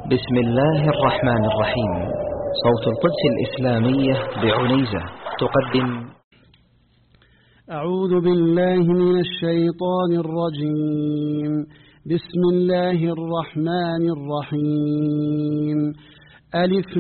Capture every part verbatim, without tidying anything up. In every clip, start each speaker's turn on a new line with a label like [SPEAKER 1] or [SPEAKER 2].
[SPEAKER 1] بسم الله الرحمن الرحيم. صوت القدس الإسلامية بعنيزة تقدم.
[SPEAKER 2] أعوذ بالله من الشيطان الرجيم. بسم الله الرحمن الرحيم. ألف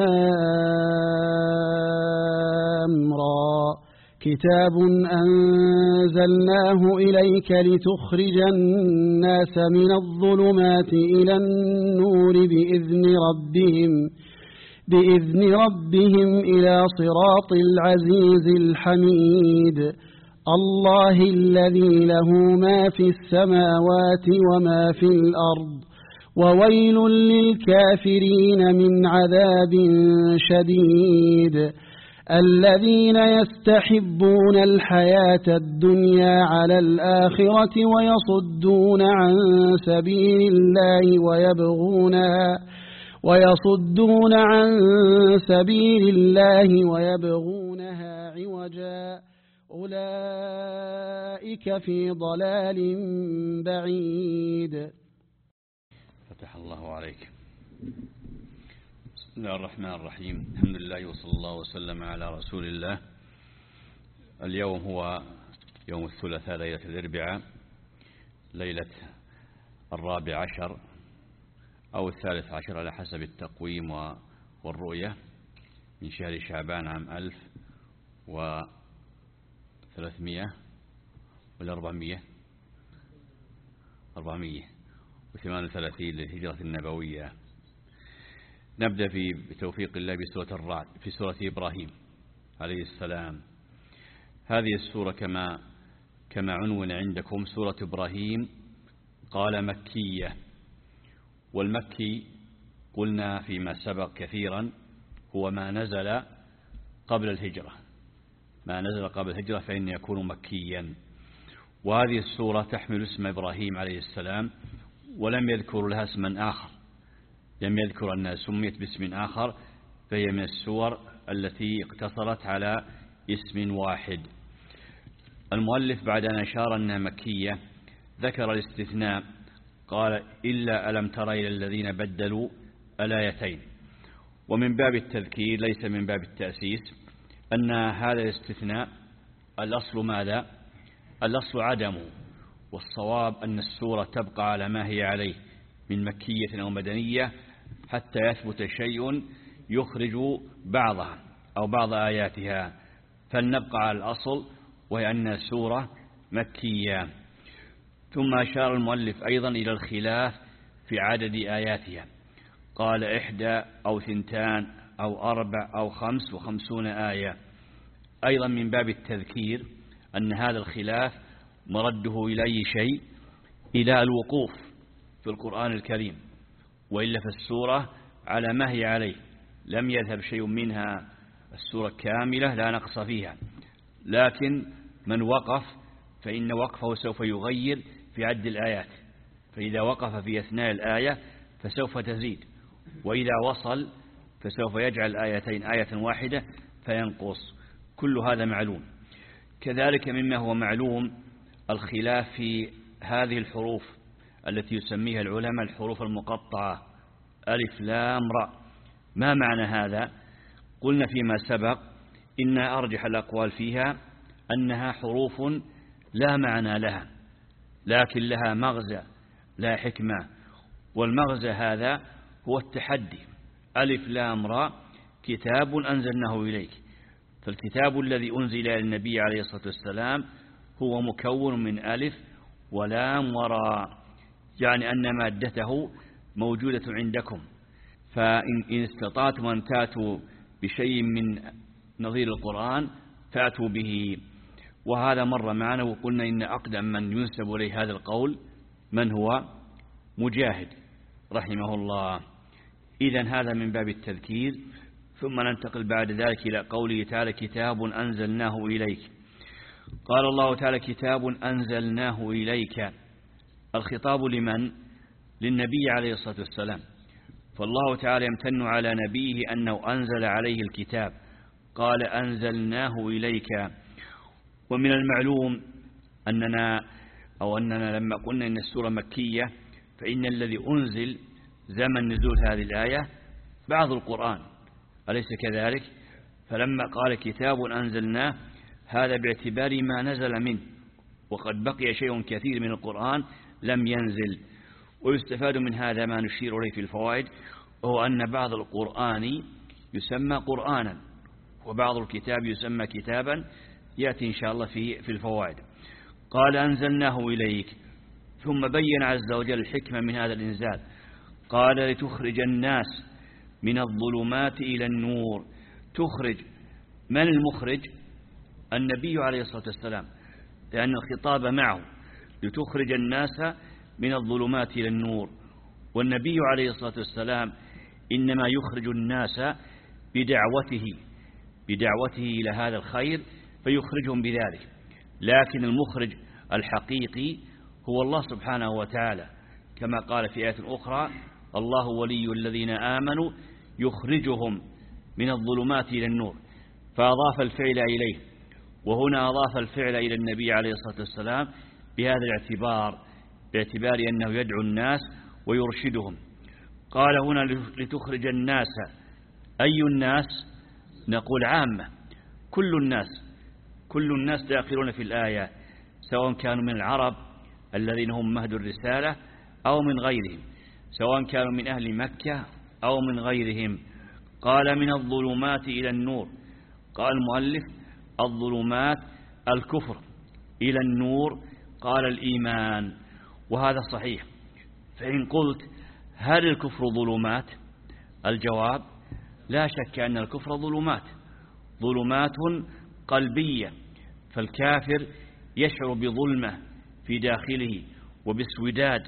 [SPEAKER 2] لام را كتاب أنزلناه إليك لتخرج الناس من الظلمات إلى النور بإذن ربهم بإذن ربهم إلى صراط العزيز الحميد. الله الذي له ما في السماوات وما في الأرض، وويل للكافرين من عذاب شديد. الذين يستحبون الحياة الدنيا على الآخرة ويصدون عن سبيل الله ويبغونها ويصدون عن سبيل الله ويبغونها عوجا أولئك في ضلال بعيد.
[SPEAKER 3] فتح الله عليك. بسم الله الرحمن الرحيم. الحمد لله وصلى الله وسلم على رسول الله. اليوم هو يوم الثلاثاء ليلة الأربعاء، ليلة الرابع عشر أو الثالث عشر على حسب التقويم والرؤية من شهر شعبان عام ألف وثلاثمائة ولا أربعمائة أربعمائة وثمان وثلاثين للهجرة النبوية. نبدأ في بتوفيق الله بسورة الرعد في سورة إبراهيم عليه السلام. هذه السورة كما كما عنون عندكم سورة إبراهيم قال مكية، والمكي قلنا فيما سبق كثيرا هو ما نزل قبل الهجرة، ما نزل قبل الهجرة فإن يكون مكيا. وهذه السورة تحمل اسم إبراهيم عليه السلام ولم يذكر لها اسما آخر، لم يذكر أنها سميت باسم آخر، فهي من السور التي اقتصرت على اسم واحد. المؤلف بعد أن أشار أنها مكية ذكر الاستثناء، قال إلا ألم تر إلى الذين بدلوا الآيتين. ومن باب التذكير ليس من باب التأسيس أن هذا الاستثناء الأصل ماذا؟ الأصل عدمه، والصواب أن السورة تبقى على ما هي عليه من مكية أو مدنية حتى يثبت شيء يخرج بعضها أو بعض آياتها، فلنبقى على الأصل وهي أن السورة مكية. ثم أشار المؤلف أيضا إلى الخلاف في عدد آياتها، قال إحدى أو ثنتان أو أربع أو خمس وخمسون آية، أيضا من باب التذكير أن هذا الخلاف مرده إلى أي شيء؟ إلى الوقوف في القرآن الكريم، وإلا فالسورة على ما هي عليه، لم يذهب شيء منها، السورة كاملة لا نقص فيها، لكن من وقف فإن وقفه سوف يغير في عد الآيات، فإذا وقف في أثناء الآية فسوف تزيد، وإذا وصل فسوف يجعل آيتين آية واحدة فينقص. كل هذا معلوم. كذلك مما هو معلوم الخلاف في هذه الحروف التي يسميها العلماء الحروف المقطعة، ألف لام را. ما معنى هذا؟ قلنا فيما سبق إن أرجح الأقوال فيها أنها حروف لا معنى لها، لكن لها مغزى لا حكمة، والمغزى هذا هو التحدي. ألف لام را كتاب أنزلناه إليك، فالكتاب الذي أنزل إلى النبي عليه الصلاة والسلام هو مكون من ألف ولام وراء، يعني أن مادته موجودة عندكم، فإن استطعتم أن تأتوا بشيء من نظير القرآن فأتوا به. وهذا مر معنا وقلنا إن أقدم من ينسب إليه هذا القول من هو؟ مجاهد رحمه الله. إذن هذا من باب التذكير. ثم ننتقل بعد ذلك إلى قوله تعالى كتاب أنزلناه إليك. قال الله تعالى كتاب أنزلناه إليك، الخطاب لمن؟ للنبي عليه الصلاة والسلام، فالله تعالى يمتن على نبيه أنه أنزل عليه الكتاب، قال أنزلناه إليك. ومن المعلوم أننا أو أننا لما قلنا إن السورة مكية فإن الذي أنزل زمن نزول هذه الآية بعض القرآن، أليس كذلك؟ فلما قال كتاب أنزلناه هذا باعتبار ما نزل منه، وقد بقي شيء كثير من القرآن لم ينزل. ويستفاد من هذا ما نشير إليه في الفوائد، وهو أن بعض القرآن يسمى قرآنا وبعض الكتاب يسمى كتابا، يأتي إن شاء الله في في الفوائد. قال أنزلناه إليك، ثم بين عز وجل الحكمة من هذا الإنزال، قال لتخرج الناس من الظلمات إلى النور. تخرج، من المخرج؟ النبي عليه الصلاة والسلام، لأن الخطاب معه، لتخرج الناس من الظلمات إلى النور. والنبي عليه الصلاة والسلام إنما يخرج الناس بدعوته بدعوته إلى هذا الخير فيخرجهم بذلك، لكن المخرج الحقيقي هو الله سبحانه وتعالى، كما قال في آية أخرى: الله ولي الذين آمنوا يخرجهم من الظلمات إلى النور، فأضاف الفعل إليه. وهنا أضاف الفعل إلى النبي عليه الصلاة والسلام بهذا الاعتبار، باعتبار أنه يدعو الناس ويرشدهم. قال هنا لتخرج الناس، أي الناس؟ نقول عامة، كل الناس، كل الناس داخلون في الآية، سواء كانوا من العرب الذين هم مهد الرسالة أو من غيرهم، سواء كانوا من أهل مكة أو من غيرهم. قال من الظلمات إلى النور. قال المؤلف: الظلمات الكفر، إلى النور قال الإيمان، وهذا صحيح. فإن قلت هل الكفر ظلمات؟ الجواب: لا شك أن الكفر ظلمات، ظلمات قلبية، فالكافر يشعر بظلمة في داخله وباسوداد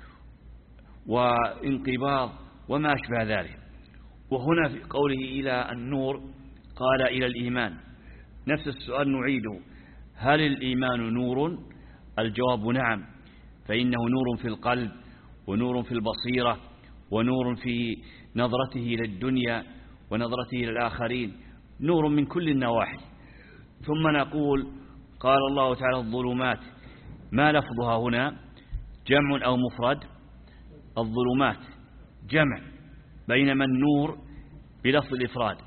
[SPEAKER 3] وانقباض وما أشبه ذلك. وهنا في قوله إلى النور قال إلى الإيمان، نفس السؤال نعيده: هل الإيمان نور؟ الجواب: نعم، فإنه نور في القلب، ونور في البصيرة، ونور في نظرته إلى الدنيا ونظرته إلى الآخرين، نور من كل النواحي. ثم نقول: قال الله تعالى الظلمات، ما لفظها هنا؟ جمع أو مفرد؟ الظلمات جمع، بينما النور بلفظ الإفراد.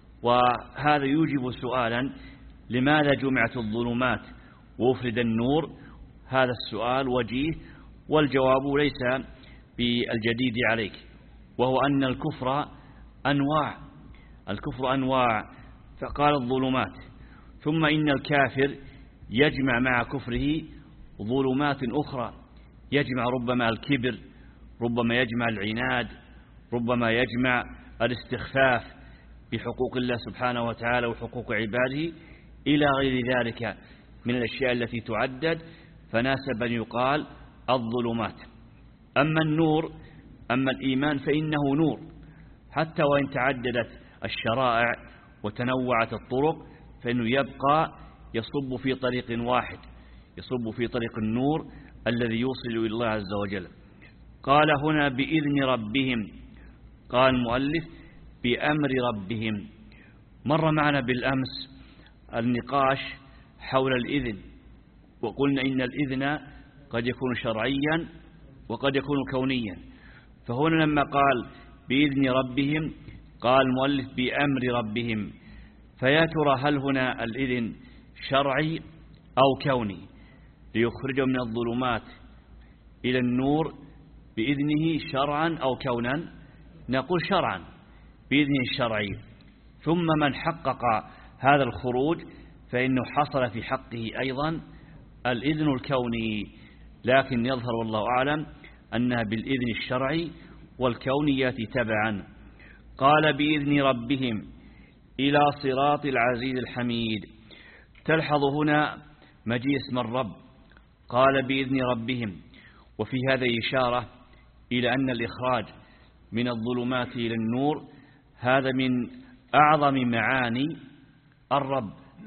[SPEAKER 3] وهذا يوجب سؤالا: لماذا جمعت الظلمات وأفرد النور؟ هذا السؤال وجيه، والجواب ليس بالجديد عليك، وهو أن الكفر أنواع، الكفر أنواع، فقال الظلمات. ثم إن الكافر يجمع مع كفره ظلمات أخرى، يجمع ربما الكبر، ربما يجمع العناد، ربما يجمع الاستخفاف بحقوق الله سبحانه وتعالى وحقوق عباده إلى غير ذلك من الأشياء التي تعدد، فناسب أن يقال الظلمات. أما النور، أما الإيمان فإنه نور، حتى وإن تعددت الشرائع وتنوعت الطرق فإنه يبقى يصب في طريق واحد، يصب في طريق النور الذي يوصل إلى الله عز وجل. قال هنا بإذن ربهم، قال المؤلف بأمر ربهم. مر معنا بالأمس النقاش حول الإذن، وقلنا إن الإذن قد يكون شرعيا وقد يكون كونيا. فهنا لما قال بإذن ربهم قال المؤلف بأمر ربهم، فيا ترى هل هنا الإذن شرعي أو كوني ليخرجهم من الظلمات إلى النور بإذنه شرعا أو كونا؟ نقول شرعا، بإذنه الشرعي. ثم من حقق هذا الخروج فإنه حصل في حقه أيضا الإذن الكوني، لكن يظهر والله أعلم أنها بالإذن الشرعي والكونيات تبعا. قال بإذن ربهم إلى صراط العزيز الحميد. تلحظ هنا مجيء اسم الرب، قال بإذن ربهم، وفي هذا إشارة إلى أن الإخراج من الظلمات إلى النور هذا من أعظم معاني الرب،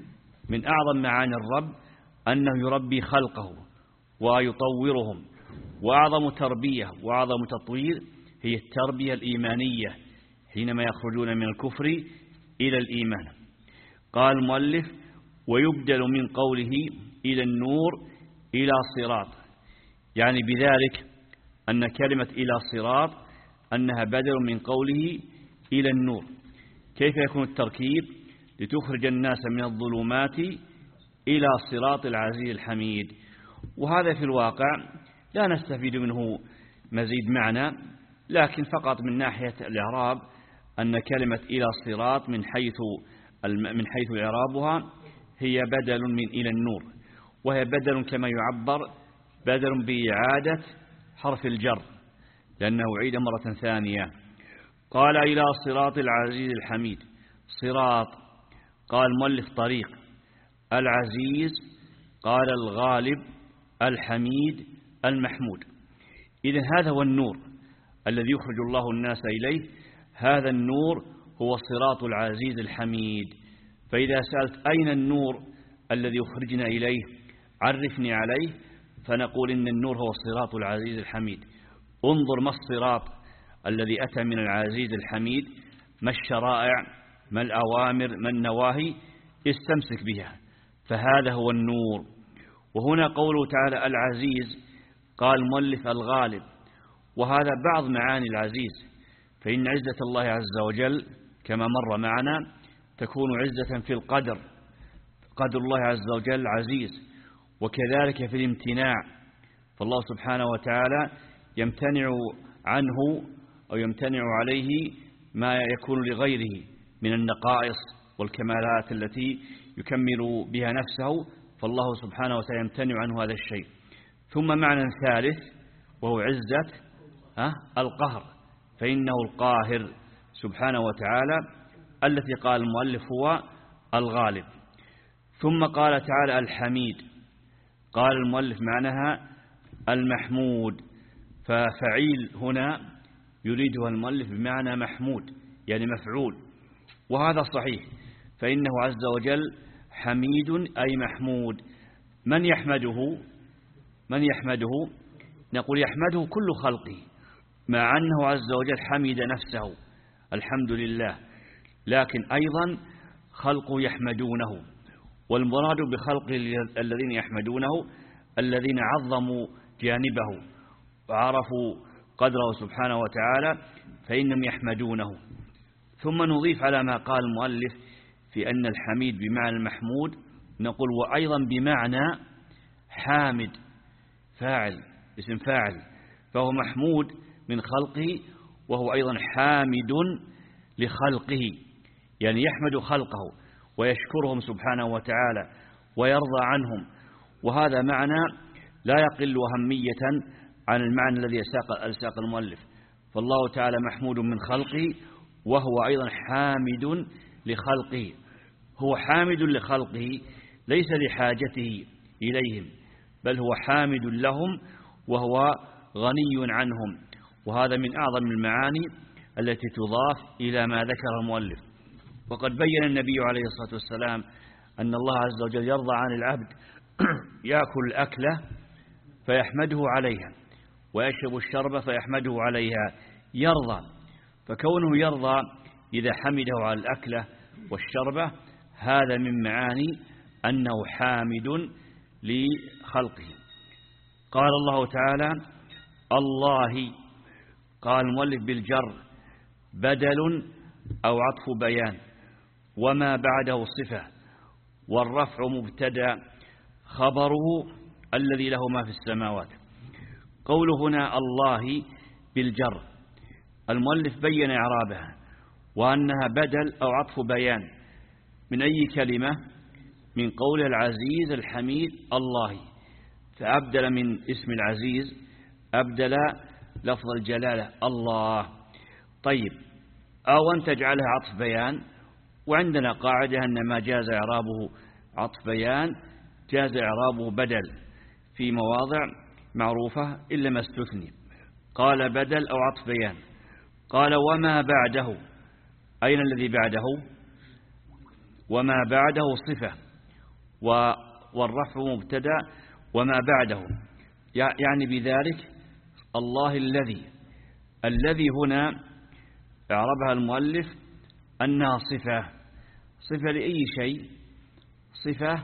[SPEAKER 3] من أعظم معاني الرب أنه يربي خلقه ويطورهم، وأعظم تربية وأعظم تطوير هي التربية الإيمانية حينما يخرجون من الكفر إلى الإيمان. قال المؤلف ويبدل من قوله إلى النور إلى صراط، يعني بذلك أن كلمة إلى صراط أنها بدل من قوله إلى النور. كيف يكون التركيب؟ لتخرج الناس من الظلمات إلى صراط العزيز الحميد. وهذا في الواقع لا نستفيد منه مزيد معنى، لكن فقط من ناحية الإعراب أن كلمة إلى صراط من حيث من حيث إعرابها هي بدل من إلى النور، وهي بدل كما يعبر بدل بإعادة حرف الجر لأنه عيد مرة ثانية. قال إلى صراط العزيز الحميد. صراط قال مؤلف طريق، العزيز قال الغالب، الحميد المحمود. إذن هذا هو النور الذي يخرج الله الناس إليه، هذا النور هو صراط العزيز الحميد. فإذا سألت أين النور الذي يخرجنا إليه عرفني عليه، فنقول إن النور هو صراط العزيز الحميد. انظر ما الصراط الذي أتى من العزيز الحميد، ما الشرائع، ما الأوامر، ما النواهي، استمسك بها، فهذا هو النور. وهنا قوله تعالى العزيز، قال المؤلف الغالب، وهذا بعض معاني العزيز، فإن عزة الله عز وجل كما مر معنا تكون عزة في القدر، قدر الله عز وجل عزيز، وكذلك في الامتناع، فالله سبحانه وتعالى يمتنع عنه أو يمتنع عليه ما يكون لغيره من النقائص والكمالات التي يكمل بها نفسه، فالله سبحانه وتعالى يمتنع عنه هذا الشيء. ثم معنى ثالث وهو عزة القهر، فإنه القاهر سبحانه وتعالى التي قال المؤلف هو الغالب. ثم قال تعالى الحميد، قال المؤلف معناها المحمود، ففعيل هنا يريدها المؤلف بمعنى محمود يعني مفعول، وهذا صحيح، فإنه عز وجل حميد أي محمود. من يحمده؟ من يحمده؟ نقول يحمده كل خلقه، مع أنه عز وجل حمد نفسه الحمد لله، لكن أيضا خلقه يحمدونه، والمراد بخلقه الذين يحمدونه الذين عظموا جانبه وعرفوا قدره سبحانه وتعالى فإنهم يحمدونه. ثم نضيف على ما قال المؤلف في أن الحميد بمعنى المحمود، نقول وأيضا بمعنى حامد، فاعل، اسم فاعل، فهو محمود من خلقه وهو أيضا حامد لخلقه، يعني يحمد خلقه ويشكرهم سبحانه وتعالى ويرضى عنهم، وهذا معنى لا يقل أهمية عن المعنى الذي أساق المؤلف. فالله تعالى محمود من خلقه وهو أيضا حامد لخلقه، هو حامد لخلقه ليس لحاجته إليهم، بل هو حامد لهم وهو غني عنهم، وهذا من أعظم المعاني التي تضاف إلى ما ذكر المؤلف. وقد بين النبي عليه الصلاة والسلام أن الله عز وجل يرضى عن العبد يأكل الأكلة فيحمده عليها ويشرب الشرب فيحمده عليها، يرضى، فكونه يرضى إذا حمده على الأكلة والشربة هذا من معاني أنه حامد لخلقه. قال الله تعالى الله، قال المؤلف بالجر بدل أو عطف بيان، وما بعده صفة، والرفع مبتدأ خبره الذي له ما في السماوات. قول هنا الله بالجر، المؤلف بين إعرابها وأنها بدل أو عطف بيان من أي كلمة؟ من قول العزيز الحميد الله، فأبدل من اسم العزيز أبدل لفظ الجلالة الله. طيب، أو أن تجعلها عطف بيان، وعندنا قاعدة أن ما جاز إعرابه عطف بيان جاز إعرابه بدل في مواضع معروفة إلا ما استثني. قال بدل أو عطف بيان. قال وما بعده، أين الذي بعده؟ وما بعده صفة، والرفع مبتدأ وما بعده، يعني بذلك الله الذي، الذي هنا اعربها المؤلف أنها صفة، صفة لأي شيء؟ صفة،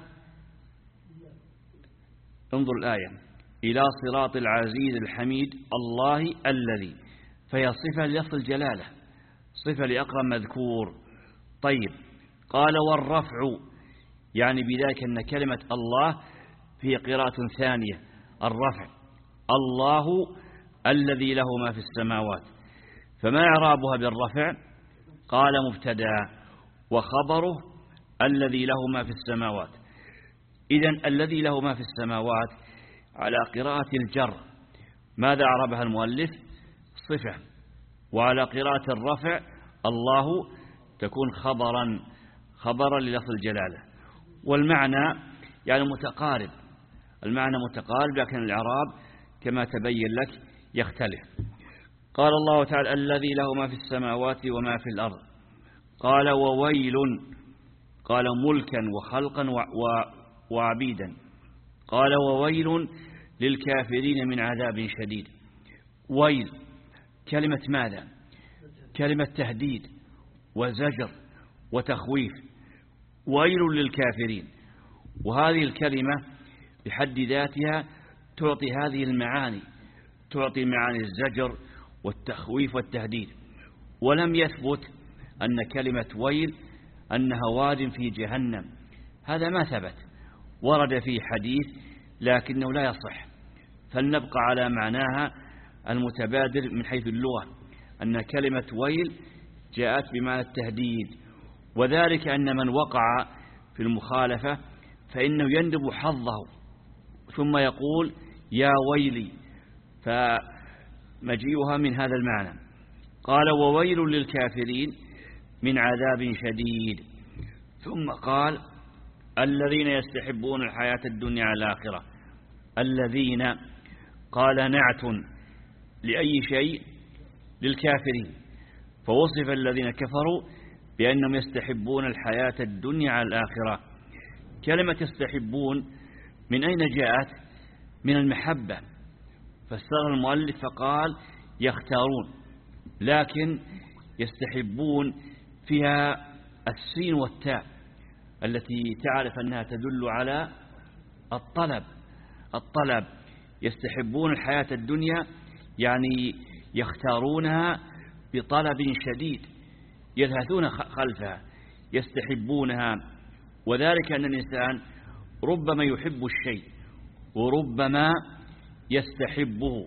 [SPEAKER 3] انظر الآية، إلى صراط العزيز الحميد الله الذي، فهي صفة للفظ الجلالة، صفة لأقرب مذكور. طيب، قال والرفع يعني بذلك أن كلمة الله في قراءة ثانية الرفع، الله الذي له ما في السماوات. فما إعرابها بالرفع؟ قال مبتدأ وخبره الذي له ما في السماوات. إذن الذي له ما في السماوات على قراءة الجر ماذا أعربها المؤلف؟ صفة. وعلى قراءة الرفع الله تكون خبرا خبرا للفظ الجلالة. والمعنى يعني متقارب، المعنى متقارب، لكن الإعراب كما تبين لك يختلف. قال الله تعالى الذي له ما في السماوات وما في الأرض. قال وويل، قال ملكا وخلقا وعبيدا. قال وويل للكافرين من عذاب شديد. ويل كلمة ماذا؟ كلمة تهديد وزجر وتخويف. ويل للكافرين، وهذه الكلمة بحد ذاتها تعطي هذه المعاني، تعطي معاني الزجر والتخويف والتهديد. ولم يثبت أن كلمة ويل أنها واد في جهنم، هذا ما ثبت، ورد فيه حديث لكنه لا يصح. فلنبقى على معناها المتبادر من حيث اللغة، أن كلمة ويل جاءت بمعنى التهديد، وذلك أن من وقع في المخالفة فإنه يندب حظه ثم يقول يا ويلي، فمجيئها من هذا المعنى. قال وويل للكافرين من عذاب شديد. ثم قال الذين يستحبون الحياة الدنيا على الآخرة. الذين قال نعت لأي شيء؟ للكافرين، فوصف الذين كفروا بأنهم يستحبون الحياة الدنيا على الآخرة. كلمة يستحبون من أين جاءت؟ من المحبة، فسر المؤلف فقال يختارون، لكن يستحبون فيها السين والتاء التي تعرف أنها تدل على الطلب. الطلب يستحبون الحياة الدنيا يعني يختارونها بطلب شديد، يلهثون خلفها، يستحبونها. وذلك أن الإنسان ربما يحب الشيء وربما يستحبه،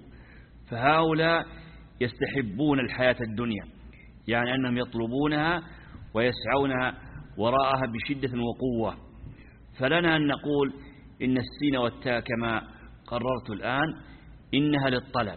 [SPEAKER 3] فهؤلاء يستحبون الحياة الدنيا يعني أنهم يطلبونها ويسعونها وراءها بشدة وقوة. فلنا أن نقول إن السين والتاء كما قررت الآن إنها للطلب،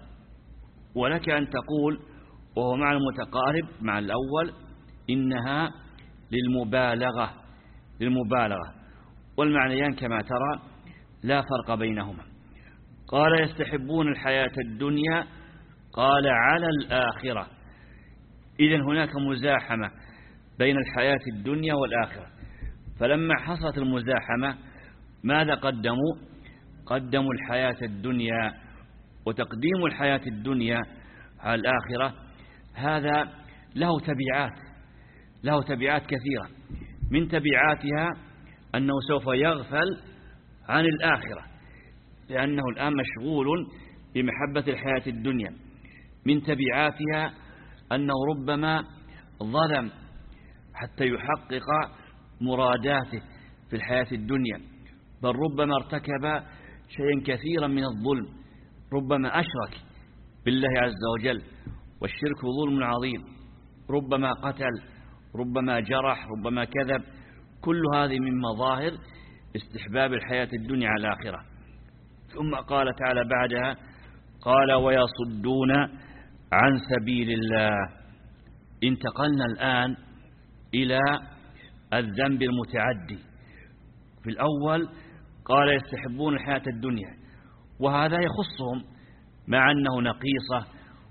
[SPEAKER 3] ولك أن تقول وهو مع المتقارب مع الأول إنها للمبالغة للمبالغة والمعنيان كما ترى لا فرق بينهما. قال يستحبون الحياة الدنيا، قال على الآخرة. إذن هناك مزاحمة بين الحياة الدنيا والآخرة، فلما حصلت المزاحمة ماذا قدموا؟ قدموا الحياة الدنيا. وتقديم الحياة الدنيا على الآخرة هذا له تبعات له تبعات كثيرة. من تبعاتها أنه سوف يغفل عن الآخرة لأنه الآن مشغول بمحبة الحياة الدنيا. من تبعاتها أنه ربما ظلم حتى يحقق مراداته في الحياة الدنيا، بل ربما ارتكب شيئا كثيرا من الظلم، ربما أشرك بالله عز وجل، والشرك ظلم عظيم، ربما قتل، ربما جرح، ربما كذب. كل هذه من مظاهر استحباب الحياة الدنيا على الآخرة. ثم قال تعالى بعدها قال ويصدون عن سبيل الله. انتقلنا الآن إلى الذنب المتعدي. في الأول قال يستحبون الحياة الدنيا، وهذا يخصهم مع أنه نقيصة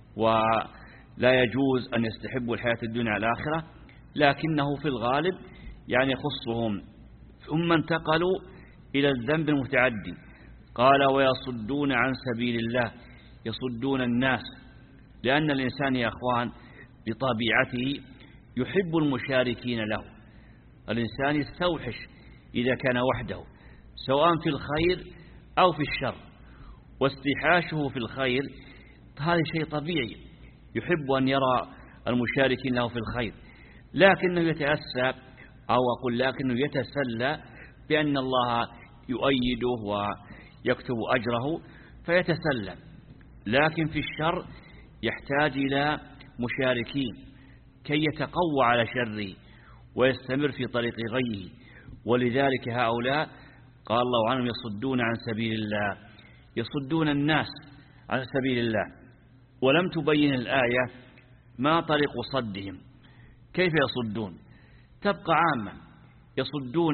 [SPEAKER 3] ولا يجوز أن يستحبوا الحياة الدنيا على الآخرة، لكنه في الغالب يعني يخصهم. ثم انتقلوا إلى الذنب المتعدي. قال ويصدون عن سبيل الله، يصدون الناس، لأن الإنسان يا أخوان بطبيعته يحب المشاركين له. الإنسان يستوحش إذا كان وحده سواء في الخير أو في الشر، واستحاشه في الخير هذا شيء طبيعي، يحب أن يرى المشاركين له في الخير، لكنه يتأسى أو أقول لكنه يتسلى بأن الله يؤيده ويكتب أجره فيتسلى، لكن في الشر يحتاج إلى مشاركين كي يتقوى على شره ويستمر في طريق غيه. ولذلك هؤلاء قال الله عنهم يصدون عن سبيل الله، يصدون الناس عن سبيل الله. ولم تبين الآية ما طريق صدهم، كيف يصدون؟ تبقى عامة، يصدون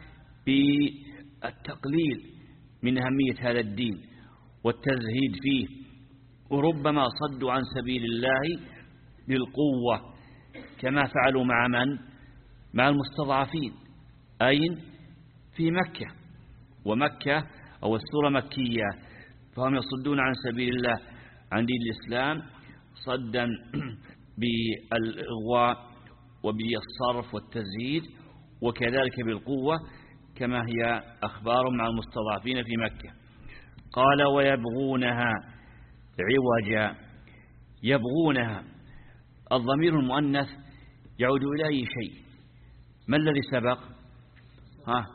[SPEAKER 3] بالتقليل من أهمية هذا الدين والتزهيد فيه، وربما صدوا عن سبيل الله بالقوة كما فعلوا مع من؟ مع المستضعفين. أين؟ في مكة، ومكة أو السورة مكية، فهم يصدون عن سبيل الله عن دين الإسلام صدا بالإغواء وبالصرف والتزهيد، وكذلك بالقوة كما هي أخبار مع المستضعفين في مكة. قال ويبغونها عوجا، يبغونها، الضمير المؤنث يعود إلى أي شيء؟ ما الذي سبق؟ ها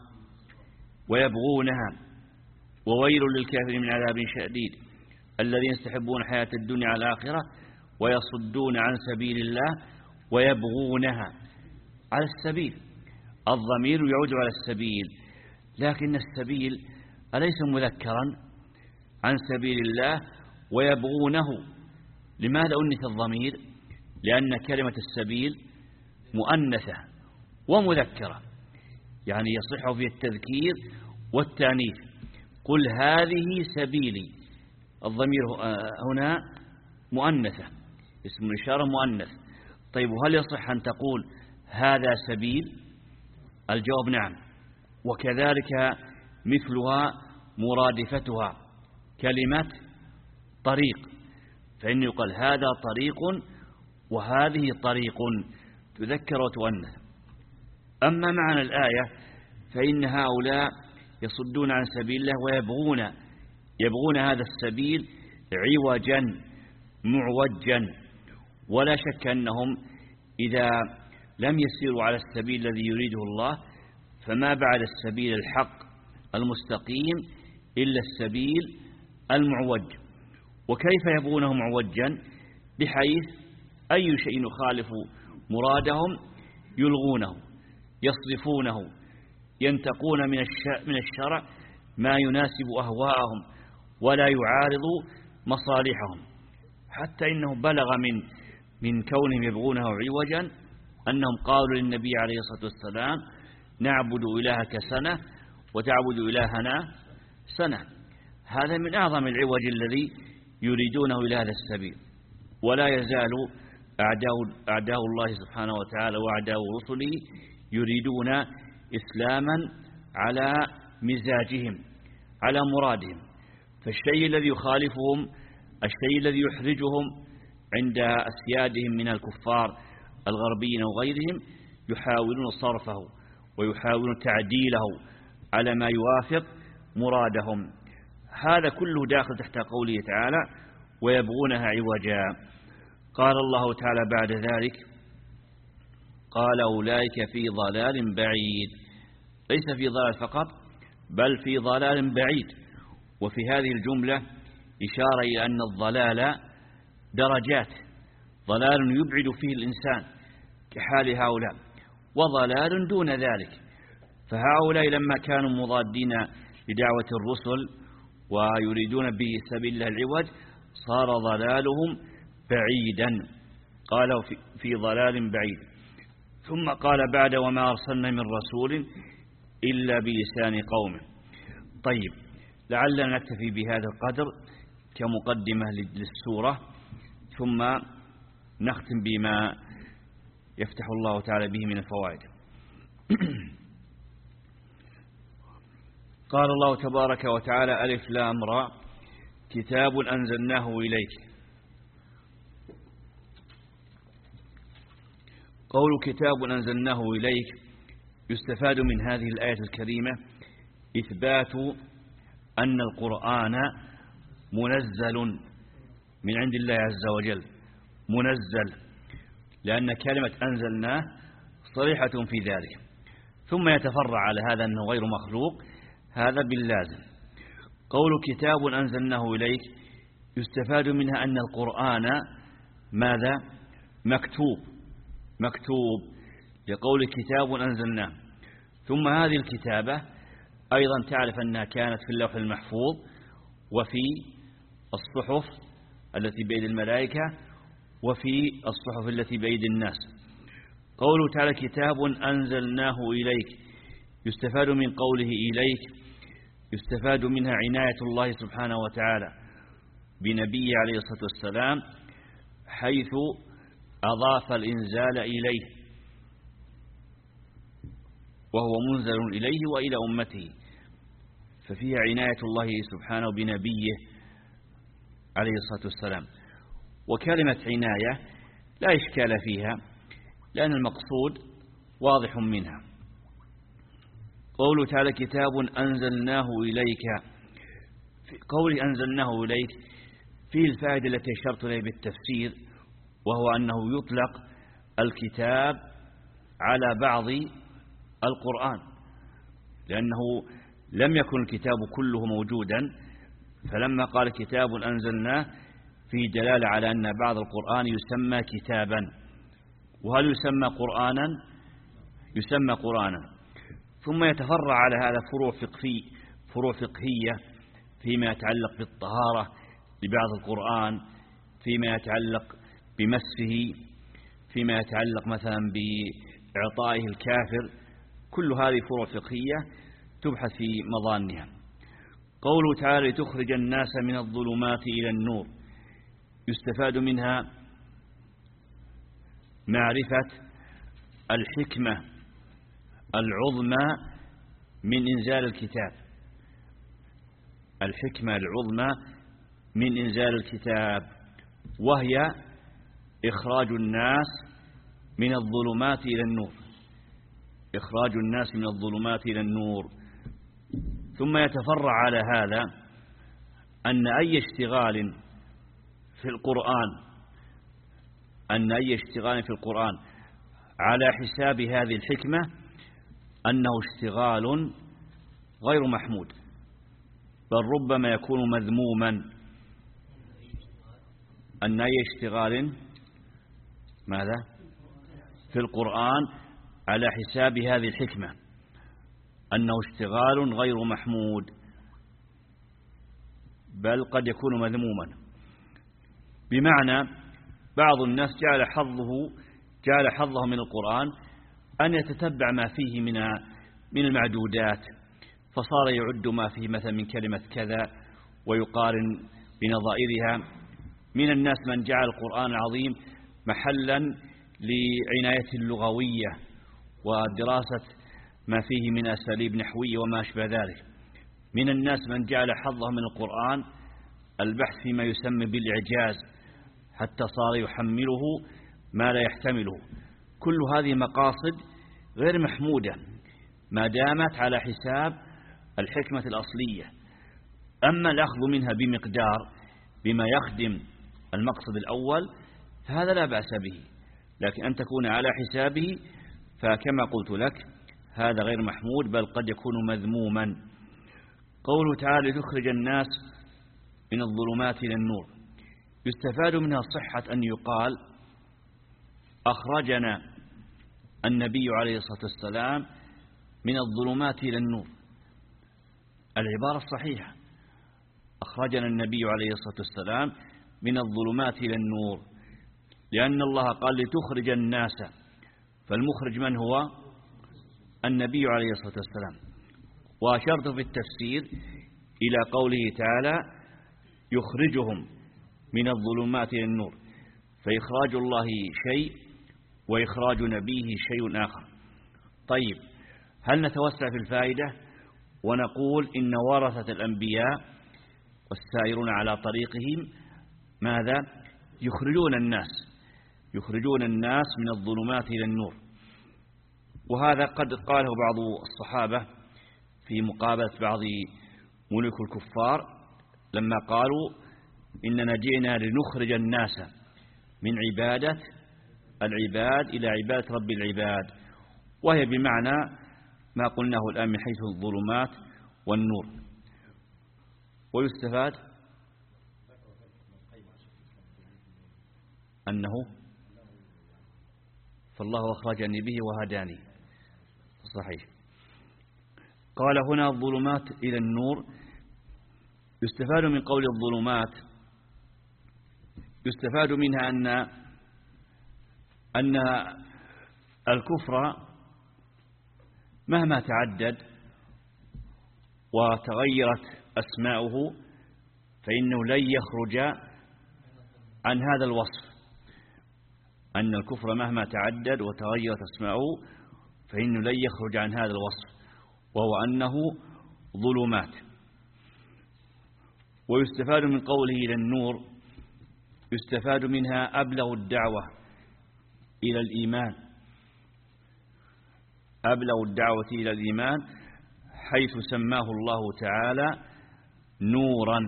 [SPEAKER 3] ويبغونها وويل للكافرين من عذاب شديد الذين يستحبون حياة الدنيا على الآخرة ويصدون عن سبيل الله ويبغونها على السبيل. الضمير يعود على السبيل، لكن السبيل أليس مذكرا؟ عن سبيل الله ويبغونه، لماذا أنث الضمير؟ لأن كلمة السبيل مؤنثة ومذكرة، يعني يصح في التذكير والتانيث. قل هذه سبيلي، الضمير هنا مؤنثة، اسم الإشارة مؤنث. طيب هل يصح أن تقول هذا سبيل؟ الجواب نعم، وكذلك مثلها مرادفتها كلمة طريق، فإن يقال هذا طريق وهذه طريق، تذكر وتؤنث. أما معنى الآية فإن هؤلاء يصدون عن سبيل الله ويبغون يبغون هذا السبيل عوجا معوجا، ولا شك أنهم إذا لم يسيروا على السبيل الذي يريده الله فما بعد السبيل الحق المستقيم إلا السبيل المعوج. وكيف يبغونه معوجا؟ بحيث أي شيء يخالف مرادهم يلغونه، يصرفونه، ينتقون من الشرع ما يناسب أهواءهم ولا يعارض مصالحهم، حتى إنه بلغ من من كونهم يبغونه عوجا أنهم قالوا للنبي عليه الصلاة والسلام نعبد إلهك سنة وتعبد إلهنا سنة. هذا من أعظم العوج الذي يريدونه إلى هذا السبيل. ولا يزال أعداء, أعداء الله سبحانه وتعالى وأعداء رسله يريدون إسلاما على مزاجهم على مرادهم، فالشيء الذي يخالفهم، الشيء الذي يحرجهم عند أسيادهم من الكفار الغربيين وغيرهم يحاولون صرفه ويحاولون تعديله على ما يوافق مرادهم. هذا كله داخل تحت قوله تعالى ويبغونها عوجا. قال الله تعالى بعد ذلك قال أولئك في ضلال بعيد، ليس في ضلال فقط بل في ضلال بعيد. وفي هذه الجملة إشارة إلى أن الضلال درجات، ضلال يبعد فيه الإنسان كحال هؤلاء، وضلال دون ذلك. فهؤلاء لما كانوا مضادين لدعوة الرسل ويريدون بسبيل الله العوج صار ضلالهم بعيدا، قالوا في ضلال بعيد. ثم قال بعد وما أرسلنا من رسول إلا بلسان قومه. طيب لعلنا نكتفي بهذا القدر كمقدمة للسورة، ثم نختم بما يفتح الله تعالى به من الفوائد. قال الله تبارك وتعالى ألف لام را كتاب أنزلناه إليك. قول كتاب أنزلناه إليك يستفاد من هذه الآية الكريمة إثبات أن القرآن منزل من عند الله عز وجل، منزل، لأن كلمة أنزلناه صريحة في ذلك. ثم يتفرع على هذا أنه غير مخلوق، هذا باللازم. قول كتاب أنزلناه إليك يستفاد منها أن القرآن ماذا؟ مكتوب مكتوب لقول كتاب أنزلناه. ثم هذه الكتابة أيضا تعرف أنها كانت في اللوح المحفوظ وفي الصحف التي بيد الملائكة وفي الصحف التي بيد الناس. قوله تعالى كتاب أنزلناه إليك يستفاد من قوله إليك يستفاد منها عناية الله سبحانه وتعالى بنبيه عليه الصلاة والسلام، حيث أضاف الإنزال إليه وهو منزل إليه وإلى أمته، ففيها عناية الله سبحانه بنبيه عليه الصلاة والسلام. وكلمة عناية لا إشكال فيها لأن المقصود واضح منها. قوله تعالى كتاب أنزلناه إليك، في قول أنزلناه إليك فيه الفائدة التي أشرت إليها بالتفسير، وهو أنه يطلق الكتاب على بعض القرآن، لأنه لم يكن الكتاب كله موجودا، فلما قال كتاب أنزلناه فيه دلالة على أن بعض القرآن يسمى كتابا. وهل يسمى قرآنا؟ يسمى قرآنا. ثم يتفرع على هذا فروع فقهي فروع فقهية فيما يتعلق بالطهارة لبعض القرآن، فيما يتعلق بمسه، فيما يتعلق مثلا بإعطائه الكافر. كل هذه فروع فقهية تبحث في مظانها. قوله تعالى تخرج الناس من الظلمات إلى النور يستفاد منها معرفة الحكمة العظمى من إنزال الكتاب الحكمة العظمى من إنزال الكتاب وهي إخراج الناس من الظلمات إلى النور إخراج الناس من الظلمات إلى النور. ثم يتفرع على هذا أن أي اشتغال في القرآن أن أي اشتغال في القرآن على حساب هذه الحكمة أنه اشتغال غير محمود، بل ربما يكون مذموما. أن أي اشتغال ماذا في القرآن على حساب هذه الحكمة أنه اشتغال غير محمود، بل قد يكون مذموما. بمعنى بعض الناس جعل حظه جعل حظه من القرآن أن يتتبع ما فيه من من المعدودات، فصار يعد ما فيه مثلا من كلمة كذا ويقارن بنظائرها. من الناس من جعل القرآن العظيم محلا لعناية اللغوية ودراسة ما فيه من أساليب نحوية وما أشبه ذلك. من الناس من جعل حظه من القرآن البحث فيما يسمى بالإعجاز، حتى صار يحمله ما لا يحتمله. كل هذه مقاصد غير محمودة ما دامت على حساب الحكمة الأصلية. أما الأخذ منها بمقدار بما يخدم المقصد الأول فهذا لا بأس به، لكن أن تكون على حسابه فكما قلت لك هذا غير محمود، بل قد يكون مذموما. قوله تعالى تخرج الناس من الظلمات إلى النور يستفاد منها صحة أن يقال أخرجنا النبي عليه الصلاة والسلام من الظلمات إلى النور. العبارة الصحيحة أخرجنا النبي عليه الصلاة والسلام من الظلمات إلى النور، لأن الله قال لتخرج الناس، فالمخرج من هو؟ النبي عليه الصلاة والسلام. وأشرت في التفسير إلى قوله تعالى يخرجهم من الظلمات إلى النور، فإخراج الله شيء وإخراج نبيه شيء آخر. طيب، هل نتوسع في الفائدة ونقول إن ورثة الأنبياء والسائرون على طريقهم ماذا؟ يخرجون الناس يخرجون الناس من الظلمات إلى النور. وهذا قد قاله بعض الصحابة في مقابلة بعض ملوك الكفار لما قالوا إننا جئنا لنخرج الناس من عبادة العباد إلى عبادة رب العباد، وهي بمعنى ما قلناه الآن من حيث الظلمات والنور. ويستفاد أنه فالله أخرجني به وهداني، صحيح. قال هنا الظلمات إلى النور. يستفاد من قول الظلمات، يستفاد منها أن أن الكفر مهما تعدد وتغيرت أسماؤه فإنه لن يخرج عن هذا الوصف، أن الكفر مهما تعدد وتغيرت أسماؤه فإنه لن يخرج عن هذا الوصف، وهو أنه ظلمات. ويستفاد من قوله إلى النور، يستفاد منها أبلغ الدعوة إلى الإيمان، أبلغ الدعوة إلى الإيمان، حيث سماه الله تعالى نورا.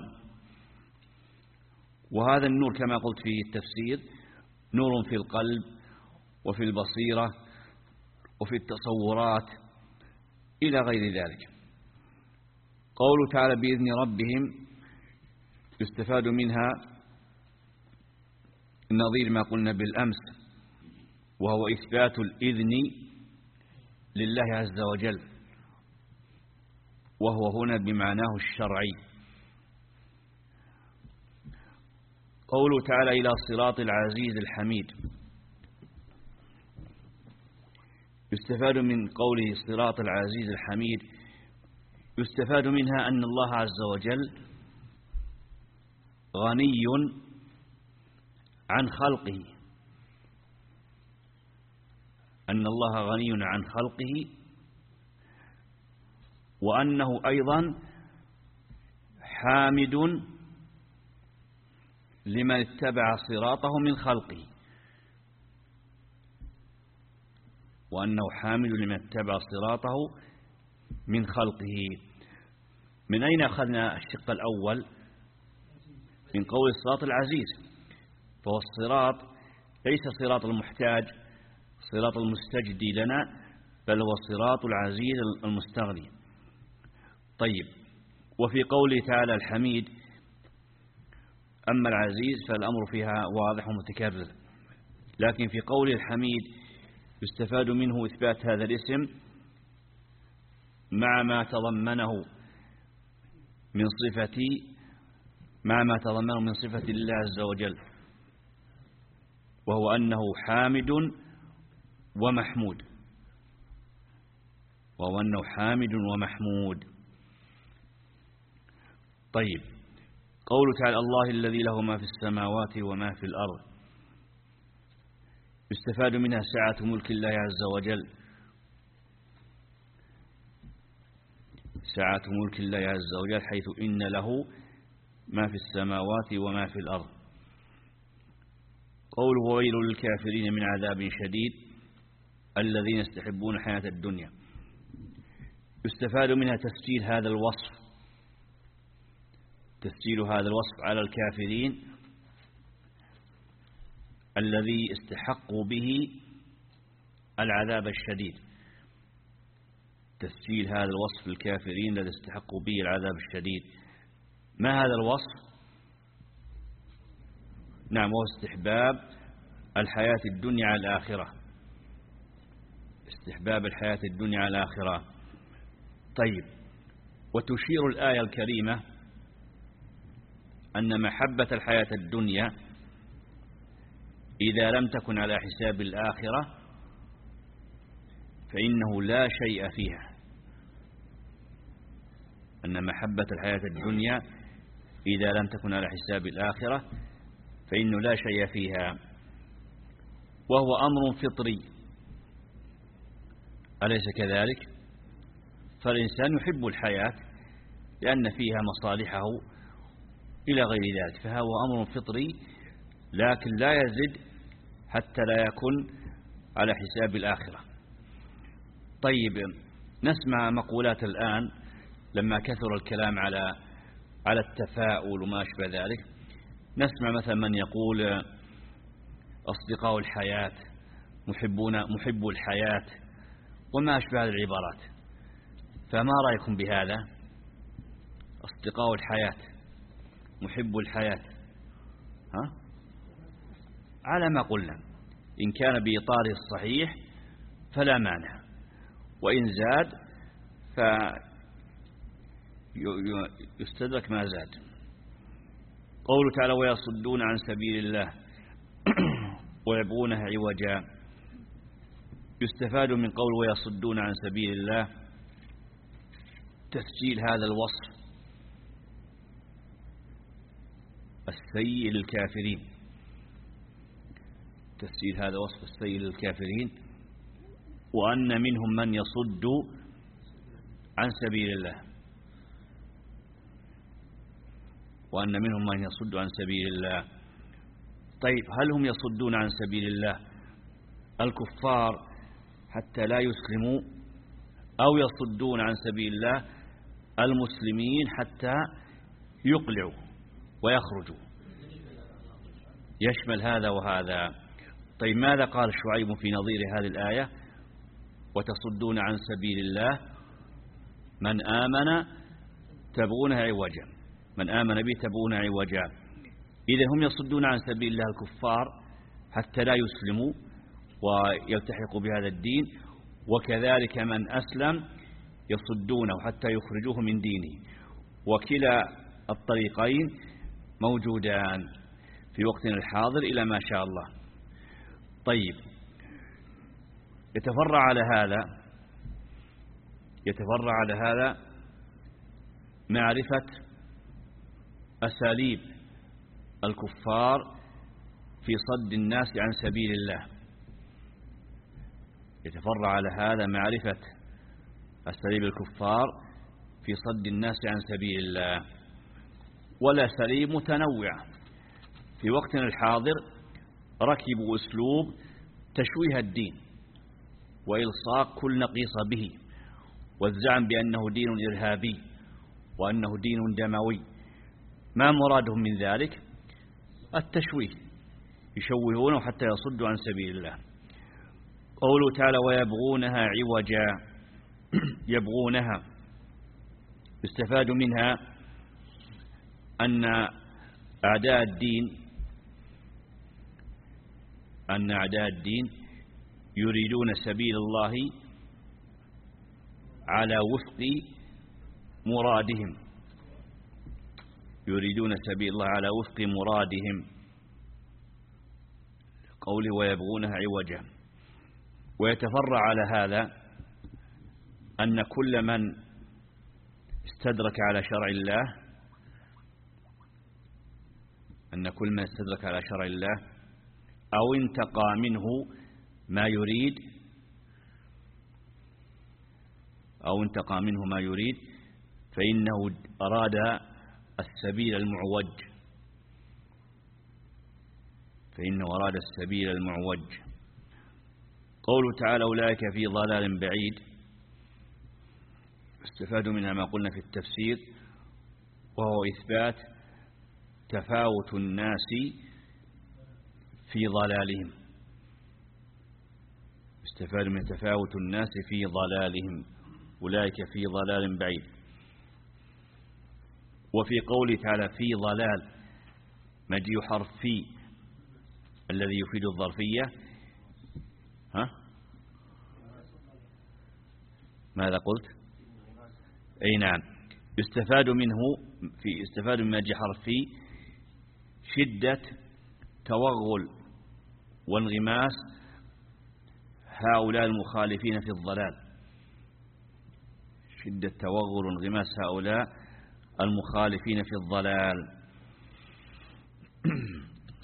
[SPEAKER 3] وهذا النور كما قلت في التفسير نور في القلب وفي البصيرة وفي التصورات إلى غير ذلك. قوله تعالى بإذن ربهم، يستفاد منها نظير ما قلنا بالأمس، وهو إثبات الإذن لله عز وجل، وهو هنا بمعناه الشرعي. قوله تعالى إلى صراط العزيز الحميد، يستفاد من قوله صراط العزيز الحميد، يستفاد منها أن الله عز وجل غني عن خلقه، أن الله غني عن خلقه، وأنه أيضا حامد لمن اتبع صراطه من خلقه، وأنه حامد لمن اتبع صراطه من خلقه. من أين أخذنا الشق الأول؟ من قول الصراط العزيز، فهو الصراط ليس صراط المحتاج، صراط المستجدي لنا، بل هو صراط العزيز المستغني. طيب، وفي قوله تعالى الحميد، أما العزيز فالأمر فيها واضح ومتكرر، لكن في قول الحميد يستفاد منه إثبات هذا الاسم مع ما تضمنه من صفة مع ما تضمنه من صفة الله عز وجل، وهو أنه حامد ومحمود، وهو أنه حامد ومحمود. طيب، قوله تعالى الله الذي له ما في السماوات وما في الأرض، يستفاد منها سعة ملك الله عز وجل، سعة ملك الله عز وجل، حيث إن له ما في السماوات وما في الأرض. قوله ويل للكافرين من عذاب شديد الذين يستحبون الحياة الدنيا، يستفاد منها تسجيل هذا الوصف، تسجيل هذا الوصف على الكافرين الذي استحقوا به العذاب الشديد، تسجيل هذا الوصف للكافرين الذي استحقوا به العذاب الشديد. ما هذا الوصف؟ نعم، هو استحباب الحياة الدنيا على الآخرة، استحباب الحياة الدنيا على الآخرة. طيب، وتشير الآية الكريمة أن محبة الحياة الدنيا إذا لم تكن على حساب الآخرة فإنه لا شيء فيها، أن محبة الحياة الدنيا إذا لم تكن على حساب الآخرة فإنه لا شيء فيها، وهو أمر فطري، أليس كذلك؟ فالإنسان يحب الحياة لأن فيها مصالحه إلى غير ذلك، فهو أمر فطري، لكن لا يزد حتى لا يكون على حساب الآخرة. طيب، نسمع مقولات الآن لما كثر الكلام على على التفاؤل وما أشبه ذلك. نسمع مثلا من يقول أصدقاء الحياة، محبون محب الحياة، وما أشبه هذه العبارات. فما رأيكم بهذا؟ أصدقاء الحياة، محب الحياة، ها؟ على ما قلنا، إن كان بإطاره الصحيح فلا مانع، وإن زاد فيستدرك ما زاد. قوله تعالى ويصدون عن سبيل الله ويبغونها عوجا. يستفاد من قول ويصدون عن سبيل الله تسجيل هذا الوصف السيء للكافرين، تسجيل هذا وصف السيء للكافرين، وأن منهم من يصد عن سبيل الله، وأن منهم من يصد عن سبيل الله. طيب، هل هم يصدون عن سبيل الله الكفار حتى لا يسلموا، أو يصدون عن سبيل الله المسلمين حتى يقلعوا ويخرجوا؟ يشمل هذا وهذا. طيب، ماذا قال شعيب في نظير هذه الآية؟ وتصدون عن سبيل الله من آمن تبغونها عوجا، من آمن به تبغونها عوجا. إذا هم يصدون عن سبيل الله الكفار حتى لا يسلموا ويلتحقوا بهذا الدين، وكذلك من أسلم يصدونه حتى يخرجوه من دينه. وكلا الطريقين موجودان في وقتنا الحاضر إلى ما شاء الله. طيب، يتفرع على هذا يتفرع على هذا معرفة أساليب الكفار في صد الناس عن سبيل الله. يتفرع على هذا معرفة أساليب الكفار في صد الناس عن سبيل الله، والأساليب متنوعة. في وقتنا الحاضر ركبوا أسلوب تشويه الدين وإلصاق كل نقيصة به، والزعم بأنه دين إرهابي وأنه دين دموي. ما مرادهم من ذلك؟ التشويه، يشوهونه حتى يصدوا عن سبيل الله. قوله تعالى ويبغونها عوجا، يبغونها يستفاد منها أن أعداء الدين أن أعداء الدين يريدون سبيل الله على وفق مرادهم، يريدون سبيل الله على وفق مرادهم. قوله ويبغونها عوجا. ويتفرع على هذا أن كل من استدرك على شرع الله أن كل من استدرك على شرع الله أو انتقى منه ما يريد أو انتقى منه ما يريد فإنه أراد السبيل المعوج فإنه أراد السبيل المعوج. قوله تعالى أولئك في ضلال بعيد، استفادوا منها ما قلنا في التفسير، وهو إثبات تفاوت الناس في ضلالهم، استفادوا من تفاوت الناس في ضلالهم، أولئك في ضلال بعيد. وفي قوله تعالى في ضلال مجيء حرف في الذي يفيد الظرفية. ها ماذا قلت؟ أي نعم، يستفاد منه في استفاد من مجيء حرف في شدة توغل وانغماس هؤلاء المخالفين في الضلال، شدة توغل وانغماس هؤلاء المخالفين في الضلال.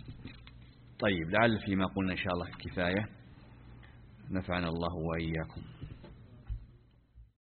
[SPEAKER 3] طيب، لعل فيما قلنا إن شاء الله كفاية، نفعنا الله وإياكم.